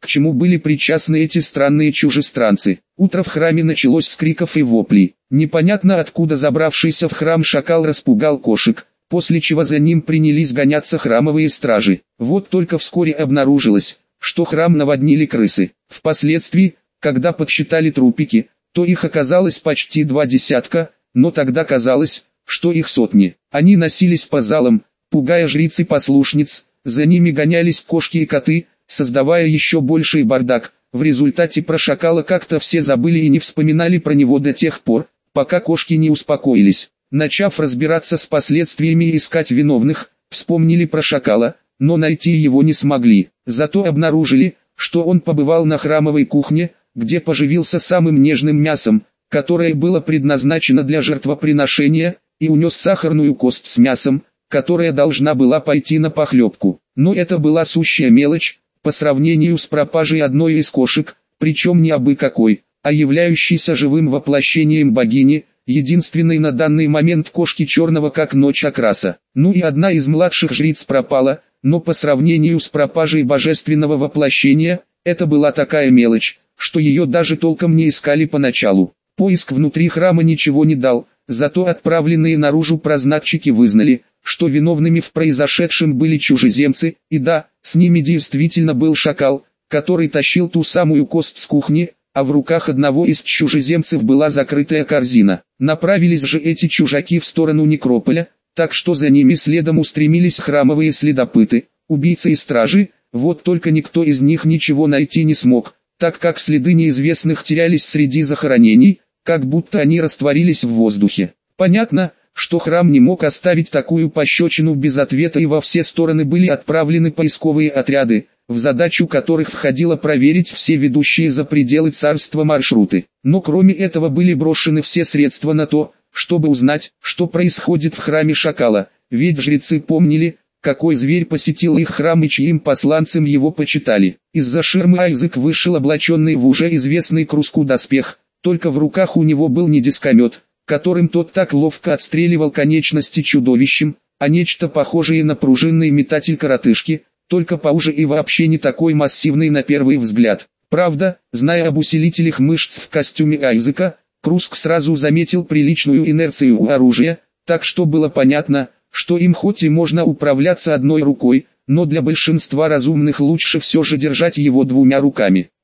[SPEAKER 1] к чему были причастны эти странные чужестранцы. Утро в храме началось с криков и воплей. Непонятно откуда забравшийся в храм шакал распугал кошек, после чего за ним принялись гоняться храмовые стражи. Вот только вскоре обнаружилось, что храм наводнили крысы. Впоследствии, когда подсчитали трупики, то их оказалось почти два десятка, но тогда казалось, что их сотни. Они носились по залам, пугая жриц и послушниц, за ними гонялись кошки и коты, создавая еще больший бардак. В результате про шакала как-то все забыли и не вспоминали про него до тех пор, пока кошки не успокоились. Начав разбираться с последствиями и искать виновных, вспомнили про шакала, но найти его не смогли. Зато обнаружили, что он побывал на храмовой кухне, где поживился самым нежным мясом, которое было предназначено для жертвоприношения, и унес сахарную кость с мясом, которая должна была пойти на похлебку. Но это была сущая мелочь, по сравнению с пропажей одной из кошек, причем не абы какой, а являющейся живым воплощением богини, единственной на данный момент кошки черного как ночь окраса. Ну и одна из младших жриц пропала, но по сравнению с пропажей божественного воплощения, это была такая мелочь, что ее даже толком не искали поначалу. Поиск внутри храма ничего не дал, зато отправленные наружу прознатчики вызнали, что виновными в произошедшем были чужеземцы, и да, с ними действительно был шакал, который тащил ту самую кость с кухни, а в руках одного из чужеземцев была закрытая корзина. Направились же эти чужаки в сторону некрополя, так что за ними следом устремились храмовые следопыты, убийцы и стражи, вот только никто из них ничего найти не смог, так как следы неизвестных терялись среди захоронений, как будто они растворились в воздухе. Понятно, что храм не мог оставить такую пощечину без ответа, и во все стороны были отправлены поисковые отряды, в задачу которых входило проверить все ведущие за пределы царства маршруты. Но кроме этого были брошены все средства на то, чтобы узнать, что происходит в храме шакала, ведь жрецы помнили, какой зверь посетил их храм и чьим посланцем его почитали. Из-за ширмы Айзек вышел облаченный в уже известный Круску доспех, только в руках у него был не дискомет, которым тот так ловко отстреливал конечности чудовищем, а нечто похожее на пружинный метатель-коротышки, только поуже и вообще не такой массивный на первый взгляд. Правда, зная об усилителях мышц в костюме Айзека, Круск сразу заметил приличную инерцию у оружия, так что было понятно, что им хоть и можно управляться одной рукой, но для большинства разумных лучше все же держать его двумя руками.